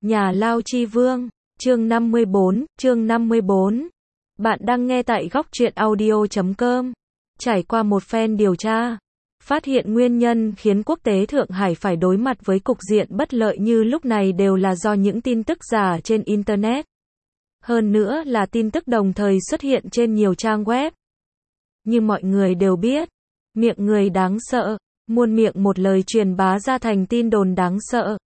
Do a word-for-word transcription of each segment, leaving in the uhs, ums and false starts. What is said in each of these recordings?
Nhà lao chi vương, chương năm mươi bốn, chương năm mươi bốn. Bạn đang nghe tại góc truyện audio chấm com. Trải qua một phen điều tra, phát hiện nguyên nhân khiến quốc tế Thượng Hải phải đối mặt với cục diện bất lợi như lúc này đều là do những tin tức giả trên Internet. Hơn nữa là tin tức đồng thời xuất hiện trên nhiều trang web. Như mọi người đều biết, miệng người đáng sợ, muôn miệng một lời truyền bá ra thành tin đồn đáng sợ.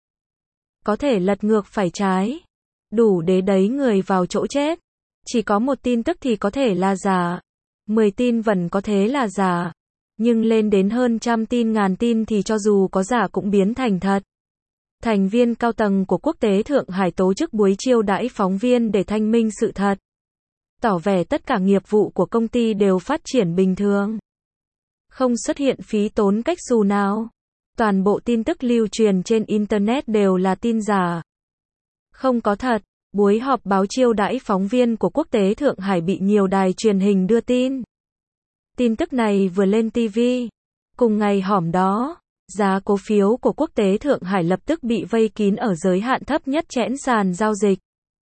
Có thể lật ngược phải trái, đủ để đẩy người vào chỗ chết. Chỉ có một tin tức thì có thể là giả, mười tin vẫn có thể là giả, nhưng lên đến hơn trăm tin ngàn tin thì cho dù có giả cũng biến thành thật. Thành viên cao tầng của quốc tế Thượng Hải tổ chức buổi chiêu đãi phóng viên để thanh minh sự thật, tỏ vẻ tất cả nghiệp vụ của công ty đều phát triển bình thường, không xuất hiện phí tốn cách xù nào. Toàn bộ tin tức lưu truyền trên Internet đều là tin giả, không có thật. Buổi họp báo chiêu đãi phóng viên của quốc tế Thượng Hải bị nhiều đài truyền hình đưa tin. Tin tức này vừa lên ti vi, cùng ngày hỏm đó, giá cổ phiếu của quốc tế Thượng Hải lập tức bị vây kín ở giới hạn thấp nhất trên sàn giao dịch.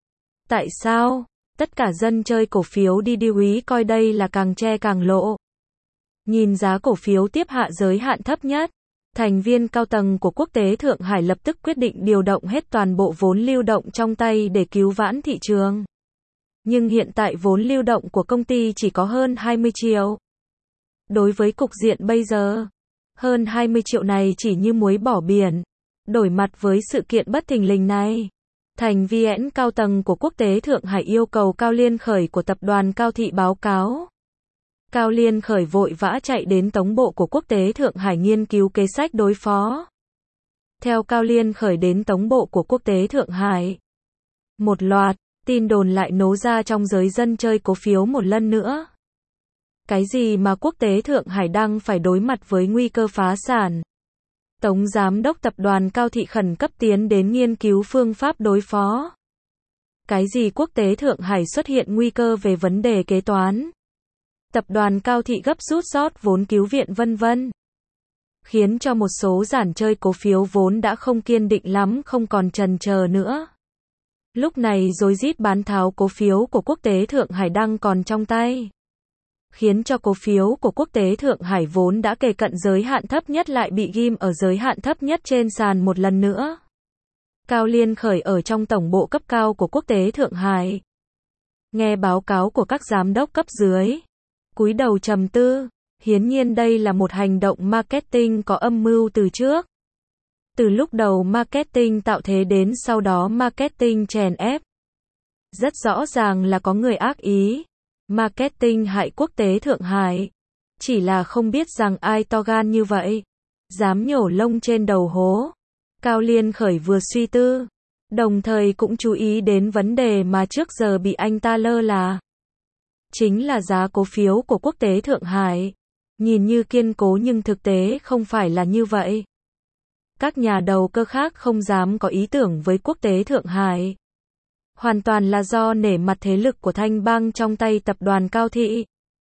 Tại sao? Tất cả dân chơi cổ phiếu đi điêu ý coi đây là càng che càng lộ. Nhìn giá cổ phiếu tiếp hạ giới hạn thấp nhất, thành viên cao tầng của quốc tế Thượng Hải lập tức quyết định điều động hết toàn bộ vốn lưu động trong tay để cứu vãn thị trường. Nhưng hiện tại vốn lưu động của công ty chỉ có hơn hai mươi triệu. Đối với cục diện bây giờ, hơn hai mươi triệu này chỉ như muối bỏ biển. Đổi mặt với sự kiện bất thình lình này, thành viên cao tầng của quốc tế Thượng Hải yêu cầu Cao Liên Khởi của tập đoàn Cao Thị báo cáo. Cao Liên Khởi vội vã chạy đến tổng bộ của quốc tế Thượng Hải nghiên cứu kế sách đối phó. Theo Cao Liên Khởi đến tổng bộ của quốc tế Thượng Hải, một loạt tin đồn lại nổ ra trong giới dân chơi cổ phiếu một lần nữa. Cái gì mà quốc tế Thượng Hải đang phải đối mặt với nguy cơ phá sản? Tổng giám đốc tập đoàn Cao Thị khẩn cấp tiến đến nghiên cứu phương pháp đối phó. Cái gì quốc tế Thượng Hải xuất hiện nguy cơ về vấn đề kế toán? Tập đoàn Cao Thị gấp rút rót vốn cứu viện vân vân. Khiến cho một số giản chơi cổ phiếu vốn đã không kiên định lắm không còn chần chờ nữa. Lúc này rối rít bán tháo cổ phiếu của quốc tế Thượng Hải đang còn trong tay. Khiến cho cổ phiếu của quốc tế Thượng Hải vốn đã kề cận giới hạn thấp nhất lại bị ghim ở giới hạn thấp nhất trên sàn một lần nữa. Cao Liên Khởi ở trong tổng bộ cấp cao của quốc tế Thượng Hải, nghe báo cáo của các giám đốc cấp dưới, cúi đầu trầm tư. Hiển nhiên đây là một hành động marketing có âm mưu từ trước. Từ lúc đầu marketing tạo thế đến sau đó marketing chèn ép. Rất rõ ràng là có người ác ý. Marketing hại quốc tế Thượng Hải. Chỉ là không biết rằng ai to gan như vậy, dám nhổ lông trên đầu hố. Cao Liên Khởi vừa suy tư, đồng thời cũng chú ý đến vấn đề mà trước giờ bị anh ta lơ là. Chính là giá cổ phiếu của quốc tế Thượng Hải. Nhìn như kiên cố nhưng thực tế không phải là như vậy. Các nhà đầu cơ khác không dám có ý tưởng với quốc tế Thượng Hải. Hoàn toàn là do nể mặt thế lực của Thanh Bang trong tay tập đoàn Cao Thị.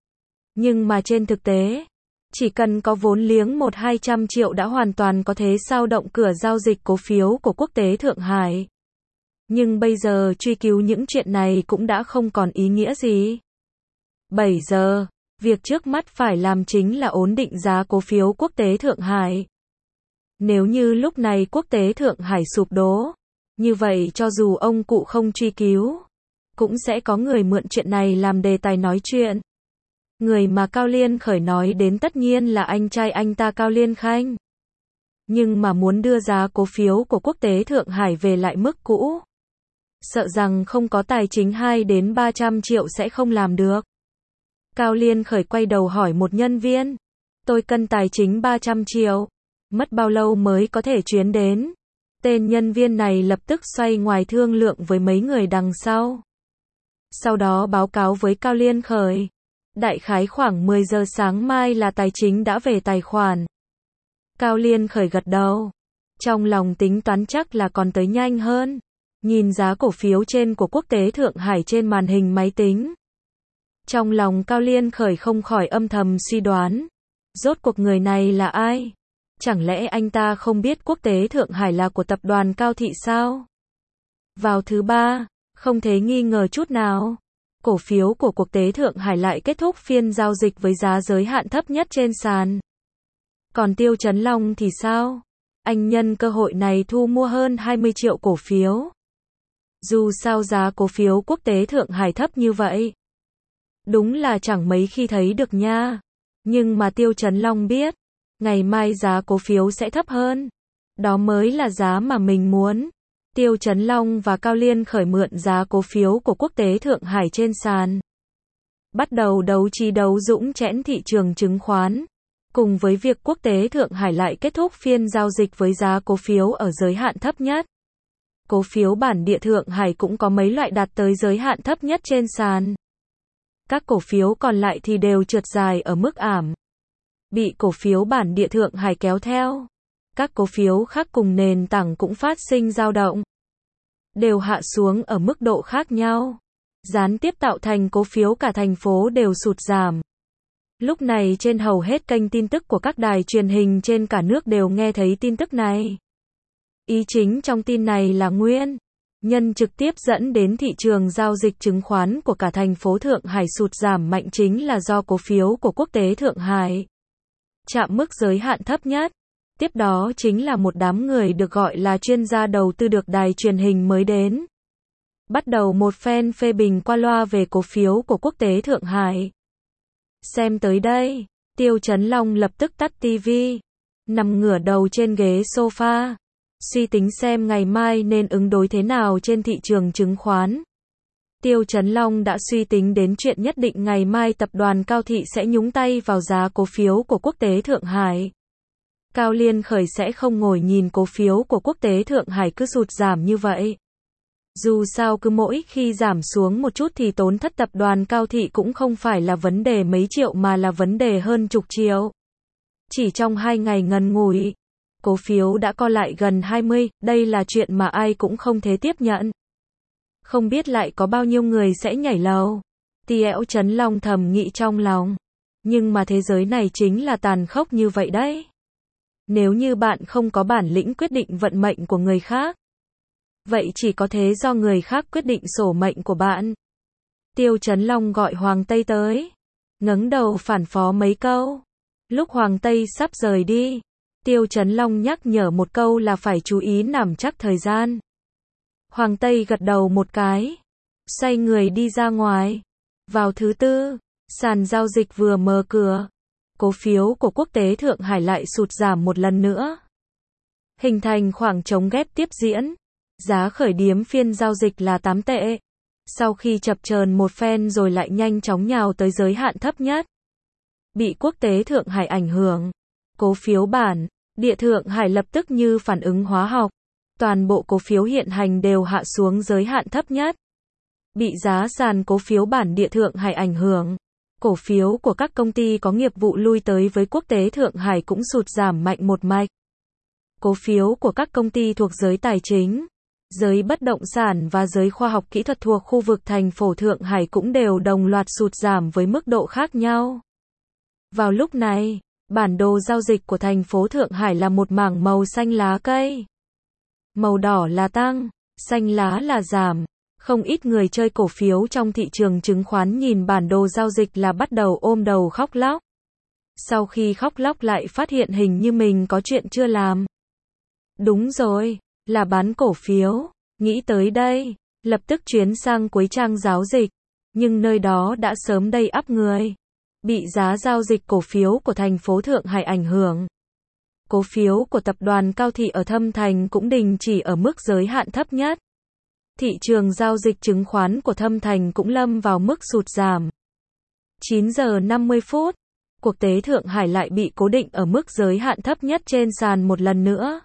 Nhưng mà trên thực tế, chỉ cần có vốn liếng một hai trăm triệu đã hoàn toàn có thể sao động cửa giao dịch cổ phiếu của quốc tế Thượng Hải. Nhưng bây giờ truy cứu những chuyện này cũng đã không còn ý nghĩa gì. bảy giờ, việc trước mắt phải làm chính là ổn định giá cổ phiếu quốc tế Thượng Hải. Nếu như lúc này quốc tế Thượng Hải sụp đổ, như vậy cho dù ông cụ không truy cứu, cũng sẽ có người mượn chuyện này làm đề tài nói chuyện. Người mà Cao Liên Khởi nói đến tất nhiên là anh trai anh ta Cao Liên Khanh. Nhưng mà muốn đưa giá cổ phiếu của quốc tế Thượng Hải về lại mức cũ, sợ rằng không có tài chính hai đến ba trăm triệu sẽ không làm được. Cao Liên Khởi quay đầu hỏi một nhân viên, tôi cần tài chính ba trăm triệu, mất bao lâu mới có thể chuyến đến? Tên nhân viên này lập tức xoay ngoài thương lượng với mấy người đằng sau. Sau đó báo cáo với Cao Liên Khởi, đại khái khoảng mười giờ sáng mai là tài chính đã về tài khoản. Cao Liên Khởi gật đầu, trong lòng tính toán chắc là còn tới nhanh hơn. Nhìn giá cổ phiếu trên của quốc tế Thượng Hải trên màn hình máy tính, trong lòng Cao Liên Khởi không khỏi âm thầm suy đoán, rốt cuộc người này là ai? Chẳng lẽ anh ta không biết quốc tế Thượng Hải là của tập đoàn Cao Thị sao? Vào thứ ba, không thể nghi ngờ chút nào, cổ phiếu của Quốc tế Thượng Hải lại kết thúc phiên giao dịch với giá giới hạn thấp nhất trên sàn. Còn Tiêu Chấn Long thì sao? Anh nhân cơ hội này thu mua hơn hai mươi triệu cổ phiếu. Dù sao giá cổ phiếu Quốc tế Thượng Hải thấp như vậy, đúng là chẳng mấy khi thấy được nha. Nhưng mà Tiêu Chấn Long biết, ngày mai giá cổ phiếu sẽ thấp hơn. Đó mới là giá mà mình muốn. Tiêu Chấn Long và Cao Liên khởi mượn giá cổ phiếu của Quốc tế Thượng Hải trên sàn. Bắt đầu đấu trí đấu dũng chẽn thị trường chứng khoán. Cùng với việc Quốc tế Thượng Hải lại kết thúc phiên giao dịch với giá cổ phiếu ở giới hạn thấp nhất. Cổ phiếu bản địa Thượng Hải cũng có mấy loại đạt tới giới hạn thấp nhất trên sàn. Các cổ phiếu còn lại thì đều trượt dài ở mức ảm. Bị cổ phiếu bản địa Thượng Hải kéo theo. Các cổ phiếu khác cùng nền tảng cũng phát sinh dao động. Đều hạ xuống ở mức độ khác nhau. Gián tiếp tạo thành cổ phiếu cả thành phố đều sụt giảm. Lúc này trên hầu hết kênh tin tức của các đài truyền hình trên cả nước đều nghe thấy tin tức này. Ý chính trong tin này là nguyên nhân trực tiếp dẫn đến thị trường giao dịch chứng khoán của cả thành phố Thượng Hải sụt giảm mạnh chính là do cổ phiếu của Quốc tế Thượng Hải chạm mức giới hạn thấp nhất. Tiếp đó chính là một đám người được gọi là chuyên gia đầu tư được đài truyền hình mới đến. Bắt đầu một phen phê bình qua loa về cổ phiếu của Quốc tế Thượng Hải. Xem tới đây, Tiêu Chấn Long lập tức tắt tivi, nằm ngửa đầu trên ghế sofa, suy tính xem ngày mai nên ứng đối thế nào trên thị trường chứng khoán. Tiêu Chấn Long đã suy tính đến chuyện nhất định ngày mai tập đoàn Cao Thị sẽ nhúng tay vào giá cổ phiếu của Quốc tế Thượng Hải. Cao Liên khởi sẽ không ngồi nhìn cổ phiếu của Quốc tế Thượng Hải cứ sụt giảm như vậy. Dù sao cứ mỗi khi giảm xuống một chút thì tốn thất tập đoàn Cao Thị cũng không phải là vấn đề mấy triệu mà là vấn đề hơn chục triệu. Chỉ trong hai ngày ngắn ngủi, cổ phiếu đã co lại gần hai mươi, đây là chuyện mà ai cũng không thể tiếp nhận. Không biết lại có bao nhiêu người sẽ nhảy lầu. Tiêu Chấn Long thầm nghĩ trong lòng. Nhưng mà thế giới này chính là tàn khốc như vậy đấy. Nếu như bạn không có bản lĩnh quyết định vận mệnh của người khác, vậy chỉ có thế do người khác quyết định sổ mệnh của bạn. Tiêu Chấn Long gọi Hoàng Tây tới, ngẩng đầu phản phó mấy câu. Lúc Hoàng Tây sắp rời đi, Tiêu Chấn Long nhắc nhở một câu là phải chú ý nắm chắc thời gian. Hoàng Tây gật đầu một cái, xoay người đi ra ngoài. Vào thứ tư, sàn giao dịch vừa mở cửa, cổ phiếu của Quốc tế Thượng Hải lại sụt giảm một lần nữa. Hình thành khoảng trống ghép tiếp diễn. Giá khởi điểm phiên giao dịch là tám tệ. Sau khi chập chờn một phen rồi lại nhanh chóng nhào tới giới hạn thấp nhất. Bị Quốc tế Thượng Hải ảnh hưởng, cổ phiếu bản địa Thượng Hải lập tức như phản ứng hóa học. Toàn bộ cổ phiếu hiện hành đều hạ xuống giới hạn thấp nhất. Bị giá sàn cổ phiếu bản địa Thượng Hải ảnh hưởng, cổ phiếu của các công ty có nghiệp vụ lui tới với Quốc tế Thượng Hải cũng sụt giảm mạnh một mạch. Cổ phiếu của các công ty thuộc giới tài chính, giới bất động sản và giới khoa học kỹ thuật thuộc khu vực thành phố Thượng Hải cũng đều đồng loạt sụt giảm với mức độ khác nhau. Vào lúc này, bản đồ giao dịch của thành phố Thượng Hải là một mảng màu xanh lá cây. Màu đỏ là tăng, xanh lá là giảm. Không ít người chơi cổ phiếu trong thị trường chứng khoán nhìn bản đồ giao dịch là bắt đầu ôm đầu khóc lóc. Sau khi khóc lóc lại phát hiện hình như mình có chuyện chưa làm. Đúng rồi, là bán cổ phiếu. Nghĩ tới đây, lập tức chuyến sang cuối trang giao dịch. Nhưng nơi đó đã sớm đầy ắp người. Bị giá giao dịch cổ phiếu của thành phố Thượng Hải ảnh hưởng. Cổ phiếu của tập đoàn Cao Thị ở Thâm Thành cũng đình chỉ ở mức giới hạn thấp nhất. Thị trường giao dịch chứng khoán của Thâm Thành cũng lâm vào mức sụt giảm. chín giờ năm mươi phút, Quốc tế Thượng Hải lại bị cố định ở mức giới hạn thấp nhất trên sàn một lần nữa.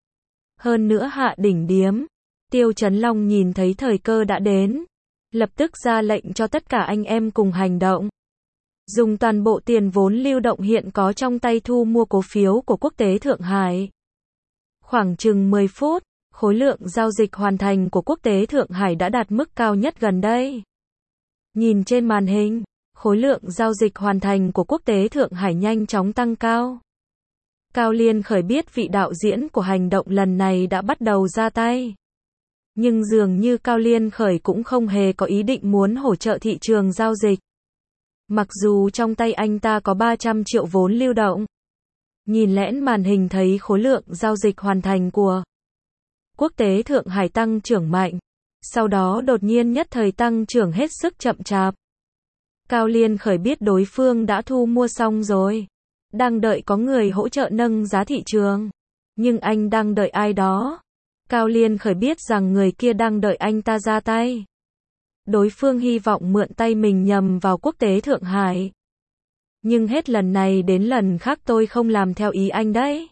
Hơn nữa hạ đỉnh điếm, Tiêu Chấn Long nhìn thấy thời cơ đã đến, lập tức ra lệnh cho tất cả anh em cùng hành động. Dùng toàn bộ tiền vốn lưu động hiện có trong tay thu mua cổ phiếu của Quốc tế Thượng Hải. Khoảng chừng mười phút, khối lượng giao dịch hoàn thành của Quốc tế Thượng Hải đã đạt mức cao nhất gần đây. Nhìn trên màn hình, khối lượng giao dịch hoàn thành của Quốc tế Thượng Hải nhanh chóng tăng cao. Cao Liên khởi biết vị đạo diễn của hành động lần này đã bắt đầu ra tay. Nhưng dường như Cao Liên Khởi cũng không hề có ý định muốn hỗ trợ thị trường giao dịch. Mặc dù trong tay anh ta có ba trăm triệu vốn lưu động. Nhìn lén màn hình thấy khối lượng giao dịch hoàn thành của quốc tế Thượng Hải tăng trưởng mạnh. Sau đó đột nhiên nhất thời tăng trưởng hết sức chậm chạp. Cao Liên Khởi biết đối phương đã thu mua xong rồi. Đang đợi có người hỗ trợ nâng giá thị trường. Nhưng anh đang đợi ai đó. Cao Liên Khởi biết rằng người kia đang đợi anh ta ra tay. Đối phương hy vọng mượn tay mình nhằm vào quốc tế Thượng Hải. Nhưng hết lần này đến lần khác tôi không làm theo ý anh đấy.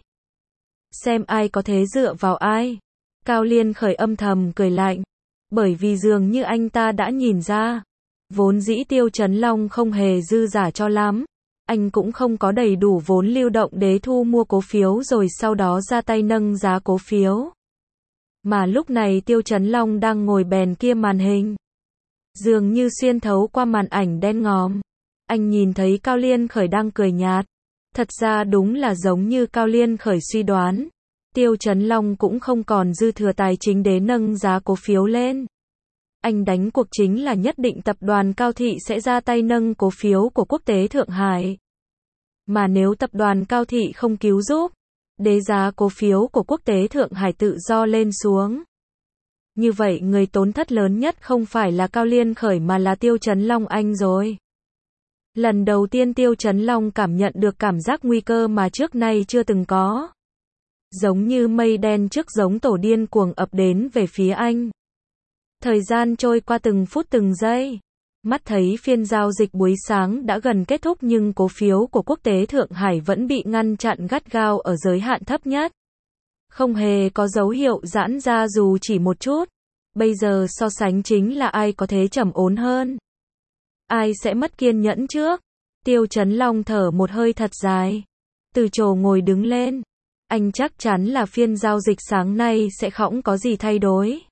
Xem ai có thể dựa vào ai. Cao Liên Khởi âm thầm cười lạnh. Bởi vì dường như anh ta đã nhìn ra. Vốn dĩ Tiêu Chấn Long không hề dư giả cho lắm. Anh cũng không có đầy đủ vốn lưu động để thu mua cổ phiếu rồi sau đó ra tay nâng giá cổ phiếu. Mà lúc này Tiêu Chấn Long đang ngồi bèn kia màn hình. Dường như xuyên thấu qua màn ảnh đen ngòm. Anh nhìn thấy Cao Liên Khởi đang cười nhạt. Thật ra đúng là giống như Cao Liên Khởi suy đoán. Tiêu Chấn Long cũng không còn dư thừa tài chính để nâng giá cổ phiếu lên. Anh đánh cuộc chính là nhất định tập đoàn Cao Thị sẽ ra tay nâng cổ phiếu của quốc tế Thượng Hải. Mà nếu tập đoàn Cao Thị không cứu giúp, để giá cổ phiếu của quốc tế Thượng Hải tự do lên xuống. Như vậy người tổn thất lớn nhất không phải là Cao Liên Khởi mà là Tiêu Chấn Long anh rồi. Lần đầu tiên Tiêu Chấn Long cảm nhận được cảm giác nguy cơ mà trước nay chưa từng có. Giống như mây đen trước giống tổ điên cuồng ập đến về phía anh. Thời gian trôi qua từng phút từng giây. Mắt thấy phiên giao dịch buổi sáng đã gần kết thúc nhưng cổ phiếu của quốc tế Thượng Hải vẫn bị ngăn chặn gắt gao ở giới hạn thấp nhất. Không hề có dấu hiệu giãn ra dù chỉ một chút. Bây giờ so sánh chính là ai có thể trầm ổn hơn. Ai sẽ mất kiên nhẫn trước? Tiêu Chấn Long thở một hơi thật dài. Từ chỗ ngồi đứng lên. Anh chắc chắn là phiên giao dịch sáng nay sẽ không có gì thay đổi.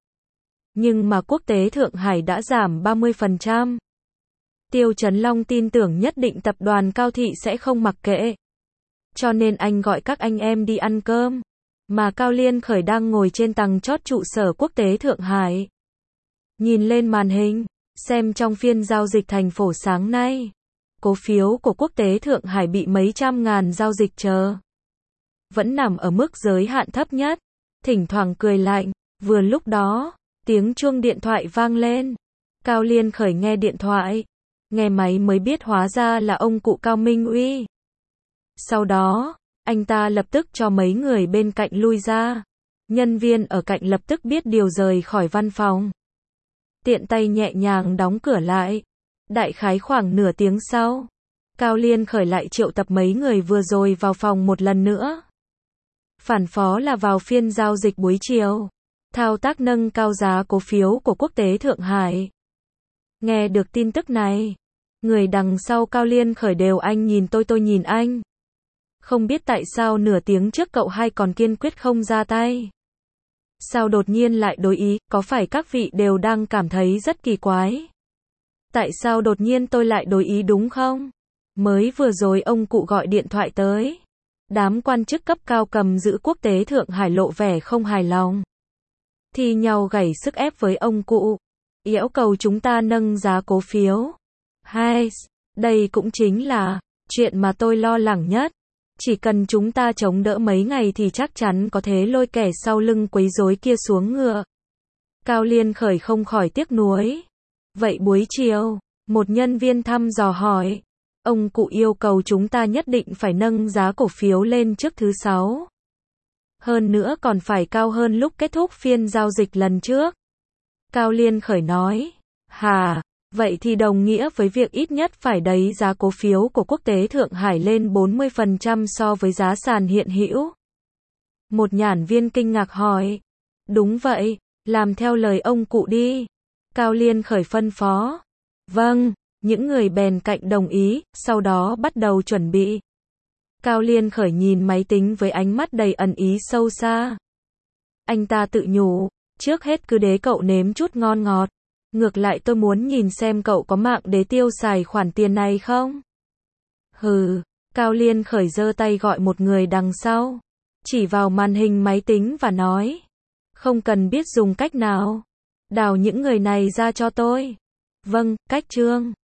Nhưng mà quốc tế Thượng Hải đã giảm ba mươi phần trăm. Tiêu Chấn Long tin tưởng nhất định tập đoàn Cao Thị sẽ không mặc kệ. Cho nên anh gọi các anh em đi ăn cơm. Mà Cao Liên Khởi đang ngồi trên tầng chót trụ sở quốc tế Thượng Hải. Nhìn lên màn hình, xem trong phiên giao dịch thành phố sáng nay. Cổ phiếu của quốc tế Thượng Hải bị mấy trăm ngàn giao dịch chờ. Vẫn nằm ở mức giới hạn thấp nhất. Thỉnh thoảng cười lạnh. Vừa lúc đó, tiếng chuông điện thoại vang lên. Cao Liên Khởi nghe điện thoại. Nghe máy mới biết hóa ra là ông cụ Cao Minh Uy. Sau đó, anh ta lập tức cho mấy người bên cạnh lui ra. Nhân viên ở cạnh lập tức biết điều rời khỏi văn phòng. Tiện tay nhẹ nhàng đóng cửa lại. Đại khái khoảng nửa tiếng sau, Cao Liên Khởi lại triệu tập mấy người vừa rồi vào phòng một lần nữa. Phản phó là vào phiên giao dịch buổi chiều. Thao tác nâng cao giá cổ phiếu của quốc tế Thượng Hải. Nghe được tin tức này, người đằng sau Cao Liên Khởi đều anh nhìn tôi tôi nhìn anh. Không biết tại sao nửa tiếng trước cậu hai còn kiên quyết không ra tay. Sao đột nhiên lại đối ý, có phải các vị đều đang cảm thấy rất kỳ quái? Tại sao đột nhiên tôi lại đối ý đúng không? Mới vừa rồi ông cụ gọi điện thoại tới. Đám quan chức cấp cao cầm giữ quốc tế Thượng Hải lộ vẻ không hài lòng. Thì nhau gảy sức ép với ông cụ. Yêu cầu chúng ta nâng giá cổ phiếu. Hai, đây cũng chính là chuyện mà tôi lo lắng nhất. Chỉ cần chúng ta chống đỡ mấy ngày thì chắc chắn có thể lôi kẻ sau lưng quấy rối kia xuống ngựa. Cao Liên Khởi không khỏi tiếc nuối. Vậy buổi chiều, một nhân viên thăm dò hỏi. Ông cụ yêu cầu chúng ta nhất định phải nâng giá cổ phiếu lên trước thứ sáu. Hơn nữa còn phải cao hơn lúc kết thúc phiên giao dịch lần trước. Cao Liên Khởi nói. Hà, vậy thì đồng nghĩa với việc ít nhất phải đẩy giá cổ phiếu của quốc tế Thượng Hải lên bốn mươi phần trăm so với giá sàn hiện hữu. Một nhãn viên kinh ngạc hỏi. Đúng vậy, làm theo lời ông cụ đi. Cao Liên Khởi phân phó. Vâng, những người bèn cạnh đồng ý, sau đó bắt đầu chuẩn bị. Cao Liên Khởi nhìn máy tính với ánh mắt đầy ẩn ý sâu xa. Anh ta tự nhủ, trước hết cứ để cậu nếm chút ngon ngọt. Ngược lại tôi muốn nhìn xem cậu có mạng để tiêu xài khoản tiền này không? Hừ, Cao Liên Khởi giơ tay gọi một người đằng sau. Chỉ vào màn hình máy tính và nói. Không cần biết dùng cách nào. Đào những người này ra cho tôi. Vâng, cách Trương.